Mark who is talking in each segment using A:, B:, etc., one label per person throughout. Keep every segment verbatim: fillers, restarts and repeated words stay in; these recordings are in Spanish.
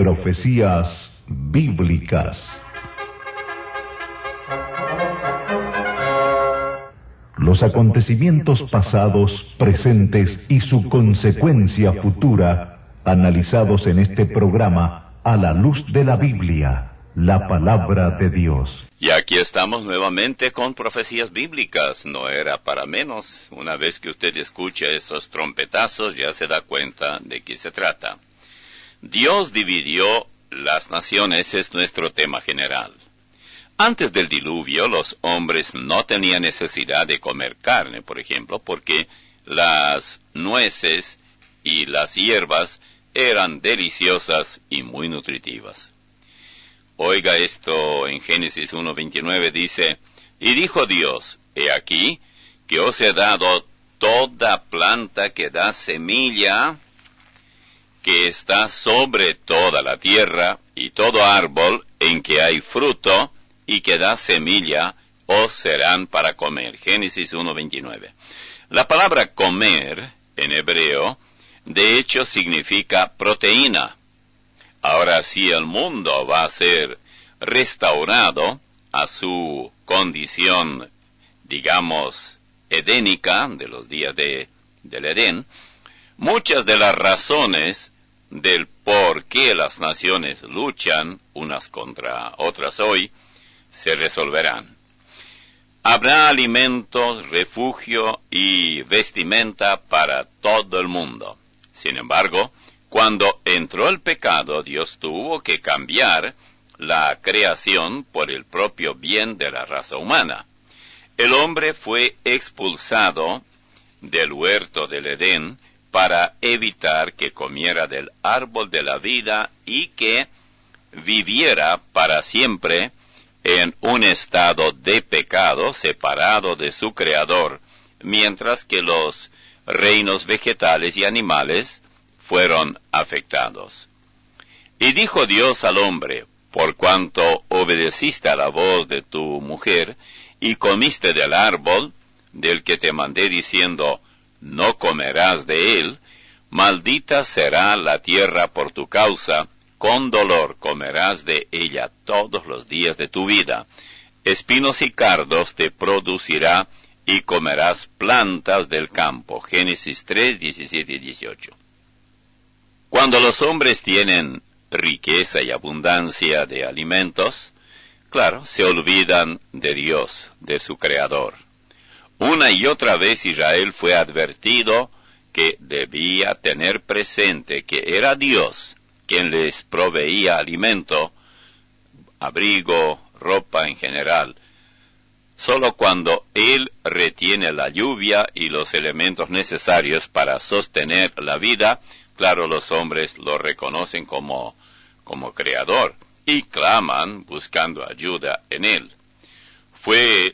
A: Profecías bíblicas. Los acontecimientos pasados, presentes y su consecuencia futura, analizados en este programa a la luz de la Biblia, la palabra de Dios.
B: Y aquí estamos nuevamente con Profecías Bíblicas. No era para menos. Una vez que usted escucha esos trompetazos, ya se da cuenta de qué se trata. Dios dividió las naciones, es nuestro tema general. Antes del diluvio, los hombres no tenían necesidad de comer carne, por ejemplo, porque las nueces y las hierbas eran deliciosas y muy nutritivas. Oiga esto, en Génesis uno veintinueve dice, y dijo Dios, he aquí, que os he dado toda planta que da semilla, que está sobre toda la tierra, y todo árbol en que hay fruto, y que da semilla, os serán para comer. Génesis uno veintinueve. La palabra comer, en hebreo, de hecho significa proteína. Ahora, si el mundo va a ser restaurado a su condición, digamos, edénica, de los días de, del Edén, muchas de las razones del por qué las naciones luchan unas contra otras hoy, se resolverán. Habrá alimentos, refugio y vestimenta para todo el mundo. Sin embargo, cuando entró el pecado, Dios tuvo que cambiar la creación por el propio bien de la raza humana. El hombre fue expulsado del huerto del Edén para evitar que comiera del árbol de la vida y que viviera para siempre en un estado de pecado separado de su Creador, mientras que los reinos vegetales y animales fueron afectados. Y dijo Dios al hombre, por cuanto obedeciste a la voz de tu mujer, y comiste del árbol, del que te mandé diciendo, no comerás de él, maldita será la tierra por tu causa, con dolor comerás de ella todos los días de tu vida. Espinos y cardos te producirá, y comerás plantas del campo. Génesis tres, diecisiete y dieciocho. Cuando los hombres tienen riqueza y abundancia de alimentos, claro, se olvidan de Dios, de su Creador. Una y otra vez Israel fue advertido que debía tener presente que era Dios quien les proveía alimento, abrigo, ropa en general. Solo cuando Él retiene la lluvia y los elementos necesarios para sostener la vida, claro, los hombres lo reconocen como, como creador y claman buscando ayuda en Él. Fue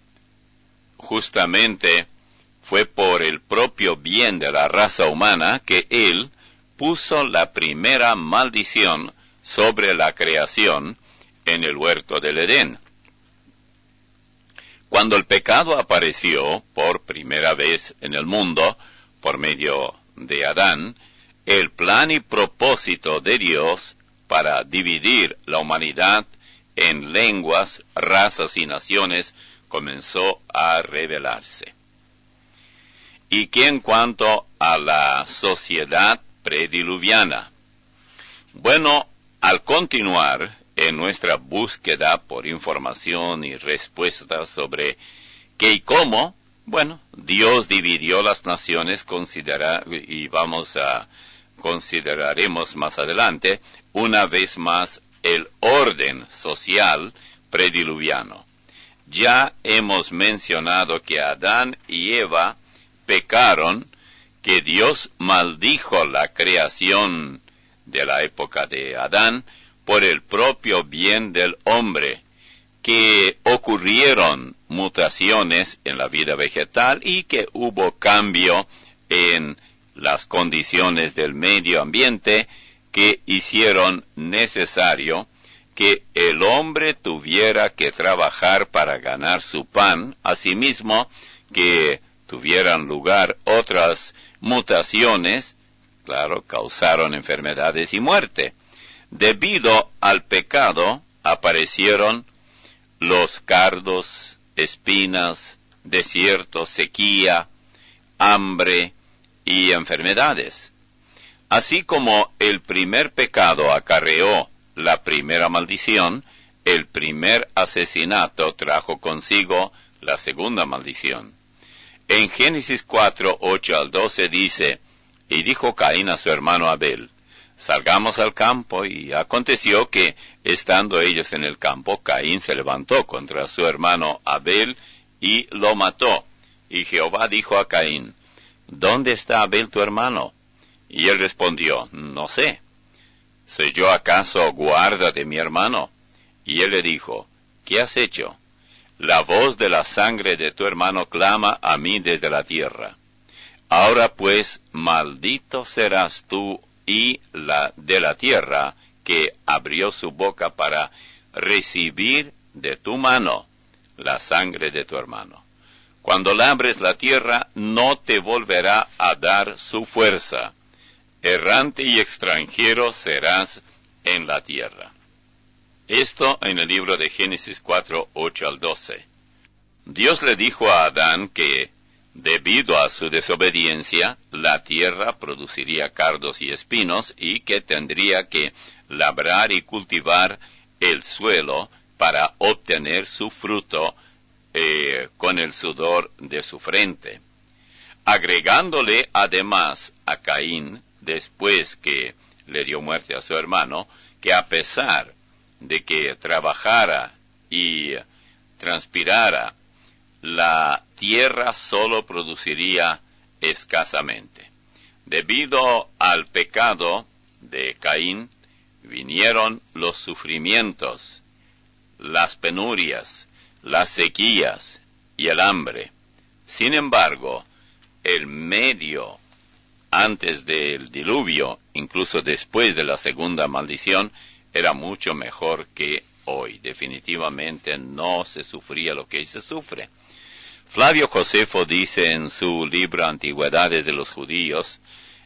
B: justamente, fue por el propio bien de la raza humana que Él puso la primera maldición sobre la creación en el huerto del Edén. Cuando el pecado apareció por primera vez en el mundo, por medio de Adán, el plan y propósito de Dios para dividir la humanidad en lenguas, razas y naciones comenzó a revelarse. Y que en cuanto a la sociedad prediluviana, bueno, al continuar en nuestra búsqueda por información y respuestas sobre qué y cómo, bueno, Dios dividió las naciones, considera, y vamos a consideraremos más adelante, una vez más, el orden social prediluviano. Ya hemos mencionado que Adán y Eva pecaron, que Dios maldijo la creación de la época de Adán por el propio bien del hombre, que ocurrieron mutaciones en la vida vegetal y que hubo cambio en las condiciones del medio ambiente que hicieron necesario que el hombre tuviera que trabajar para ganar su pan, asimismo que tuvieran lugar otras mutaciones, claro, causaron enfermedades y muerte. Debido al pecado aparecieron los cardos, espinas, desierto, sequía, hambre y enfermedades. Así como el primer pecado acarreó la primera maldición, el primer asesinato trajo consigo la segunda maldición. En Génesis cuatro, ocho al doce dice, y dijo Caín a su hermano Abel, salgamos al campo, y aconteció que, estando ellos en el campo, Caín se levantó contra su hermano Abel y lo mató. Y Jehová dijo a Caín, ¿dónde está Abel tu hermano? Y él respondió, no sé. ¿Soy yo acaso guarda de mi hermano? Y él le dijo, ¿qué has hecho? La voz de la sangre de tu hermano clama a mí desde la tierra. Ahora pues, maldito serás tú y la de la tierra, que abrió su boca para recibir de tu mano la sangre de tu hermano. Cuando labres la tierra, no te volverá a dar su fuerza. Errante y extranjero serás en la tierra. Esto en el libro de Génesis cuatro, ocho al doce. Dios le dijo a Adán que, debido a su desobediencia, la tierra produciría cardos y espinos y que tendría que labrar y cultivar el suelo para obtener su fruto eh, con el sudor de su frente. Agregándole además a Caín, después que le dio muerte a su hermano, que a pesar de que trabajara y transpirara, la tierra solo produciría escasamente. Debido al pecado de Caín, vinieron los sufrimientos, las penurias, las sequías y el hambre. Sin embargo, el medio antes del diluvio, incluso después de la segunda maldición, era mucho mejor que hoy. Definitivamente no se sufría lo que se sufre. Flavio Josefo dice en su libro Antigüedades de los Judíos,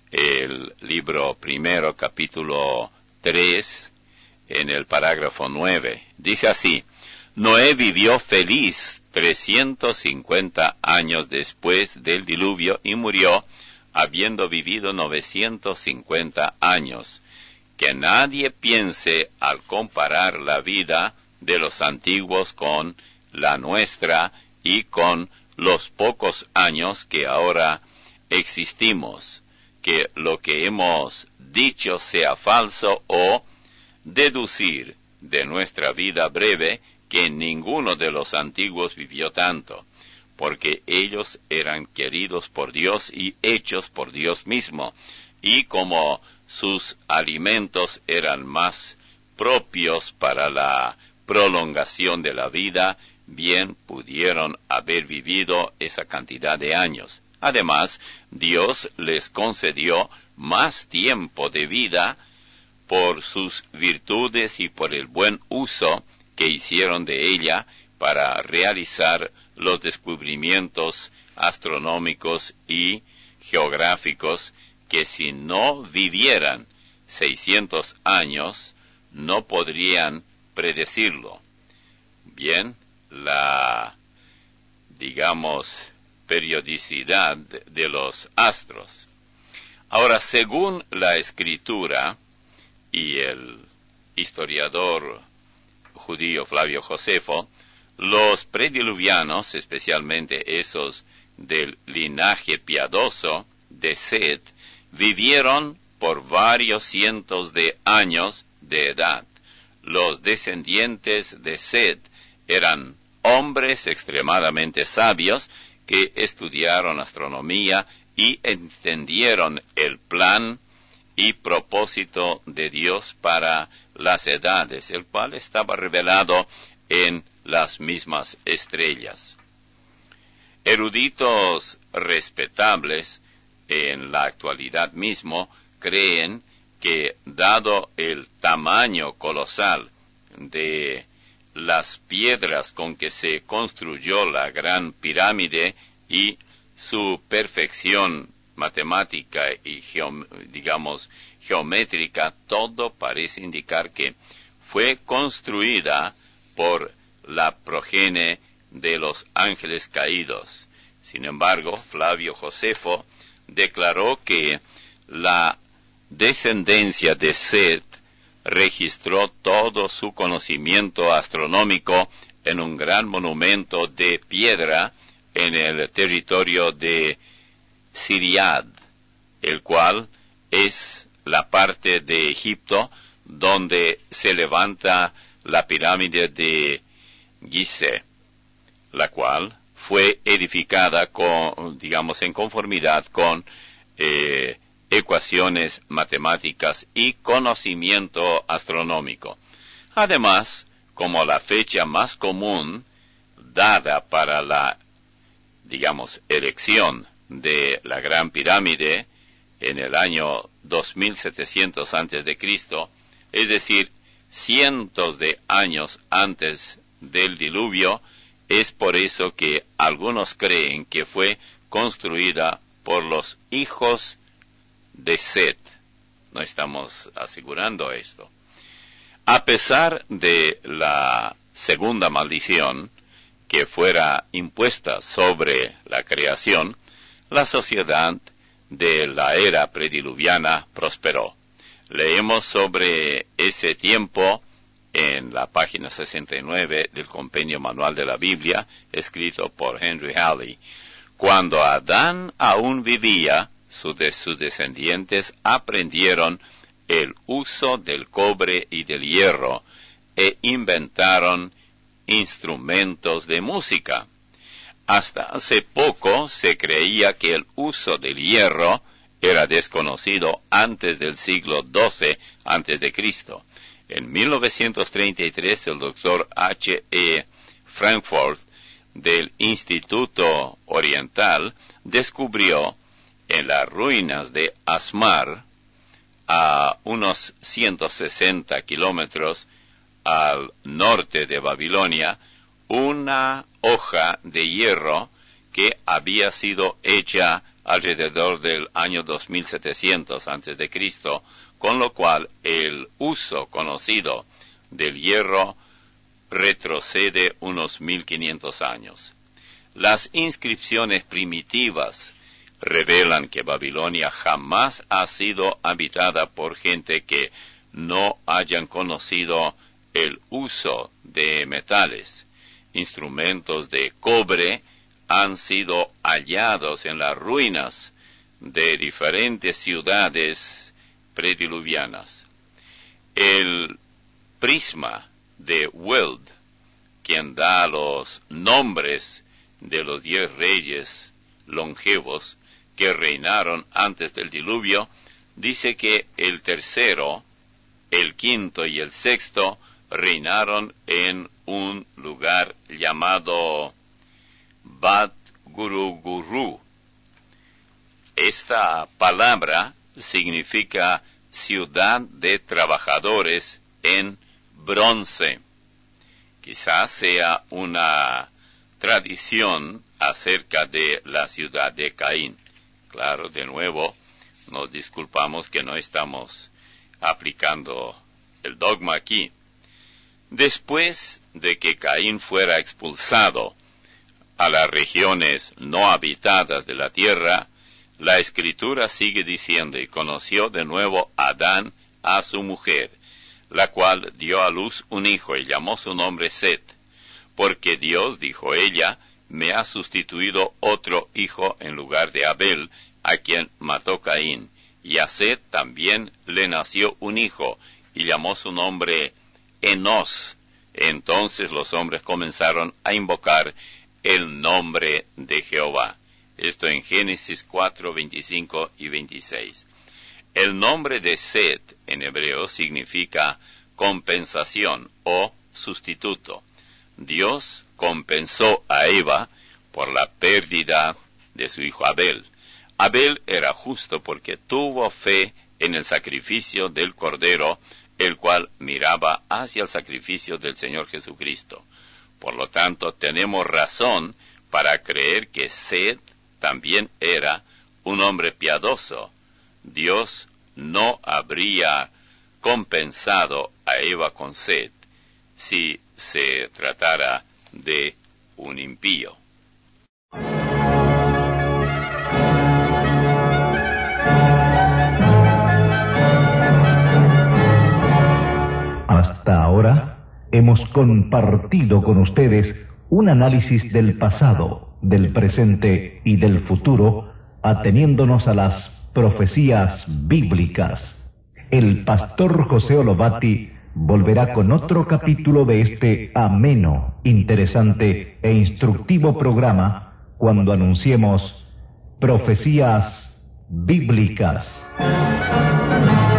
B: el libro primero, capítulo tres, en el parágrafo nueve, dice así, Noé vivió feliz trescientos cincuenta años después del diluvio y murió habiendo vivido novecientos cincuenta años. Que nadie piense al comparar la vida de los antiguos con la nuestra y con los pocos años que ahora existimos, que lo que hemos dicho sea falso o deducir de nuestra vida breve que ninguno de los antiguos vivió tanto, porque ellos eran queridos por Dios y hechos por Dios mismo, y como sus alimentos eran más propios para la prolongación de la vida, bien pudieron haber vivido esa cantidad de años. Además, Dios les concedió más tiempo de vida por sus virtudes y por el buen uso que hicieron de ella para realizar los descubrimientos astronómicos y geográficos que si no vivieran seiscientos años, no podrían predecirlo. Bien, la, digamos, periodicidad de los astros. Ahora, según la Escritura y el historiador judío Flavio Josefo, los prediluvianos, especialmente esos del linaje piadoso de Set, vivieron por varios cientos de años de edad. Los descendientes de Set eran hombres extremadamente sabios que estudiaron astronomía y entendieron el plan y propósito de Dios para las edades, el cual estaba revelado en las mismas estrellas. Eruditos respetables en la actualidad mismo creen que, dado el tamaño colosal de las piedras con que se construyó la Gran Pirámide y su perfección matemática y geom- digamos geométrica, todo parece indicar que fue construida por la progenie de los ángeles caídos. Sin embargo, Flavio Josefo declaró que la descendencia de Set registró todo su conocimiento astronómico en un gran monumento de piedra en el territorio de Siriad, el cual es la parte de Egipto donde se levanta la pirámide de Gizeh, la cual fue edificada con, digamos, en conformidad con eh, ecuaciones matemáticas y conocimiento astronómico. Además, como la fecha más común dada para la, digamos, erección de la Gran Pirámide en el año dos mil setecientos antes de Cristo, es decir, cientos de años antes del diluvio, es por eso que algunos creen que fue construida por los hijos de Set. No estamos asegurando esto. A pesar de la segunda maldición que fuera impuesta sobre la creación, la sociedad de la era prediluviana prosperó. Leemos sobre ese tiempo en la página sesenta y nueve del Compendio Manual de la Biblia, escrito por Henry Halley. Cuando Adán aún vivía, sus, de, sus descendientes aprendieron el uso del cobre y del hierro e inventaron instrumentos de música. Hasta hace poco se creía que el uso del hierro era desconocido antes del siglo doce antes de Cristo. En mil novecientos treinta y tres, el doctor H E Frankfurt del Instituto Oriental descubrió en las ruinas de Asmar, a unos ciento sesenta kilómetros al norte de Babilonia, una hoja de hierro que había sido hecha alrededor del año dos mil setecientos antes de Cristo, con lo cual el uso conocido del hierro retrocede unos mil quinientos años. Las inscripciones primitivas revelan que Babilonia jamás ha sido habitada por gente que no hayan conocido el uso de metales. Instrumentos de cobre han sido hallados en las ruinas de diferentes ciudades prediluvianas. El prisma de Weld, quien da los nombres de los diez reyes longevos que reinaron antes del diluvio, dice que el tercero, el quinto y el sexto reinaron en un lugar llamado Bat Guruguru. Esta palabra significa ciudad de trabajadores en bronce. Quizás sea una tradición acerca de la ciudad de Caín. Claro, de nuevo, nos disculpamos que no estamos aplicando el dogma aquí. Después de que Caín fuera expulsado a las regiones no habitadas de la tierra, la Escritura sigue diciendo, y conoció de nuevo Adán a su mujer, la cual dio a luz un hijo y llamó su nombre Set, porque Dios, dijo ella, me ha sustituido otro hijo en lugar de Abel, a quien mató Caín, y a Set también le nació un hijo, y llamó su nombre Enos. Entonces los hombres comenzaron a invocar el nombre de Jehová. Esto en Génesis cuatro, veinticinco y veintiséis. El nombre de Set en hebreo significa compensación o sustituto. Dios compensó a Eva por la pérdida de su hijo Abel. Abel era justo porque tuvo fe en el sacrificio del Cordero, el cual miraba hacia el sacrificio del Señor Jesucristo. Por lo tanto, tenemos razón para creer que Set también era un hombre piadoso, Dios no habría compensado a Eva con Set si se tratara de un impío.
A: Hasta ahora hemos compartido con ustedes un análisis del pasado, del presente y del futuro, ateniéndonos a las profecías bíblicas. El pastor José Olobati volverá con otro capítulo de este ameno, interesante e instructivo programa cuando anunciemos Profecías Bíblicas.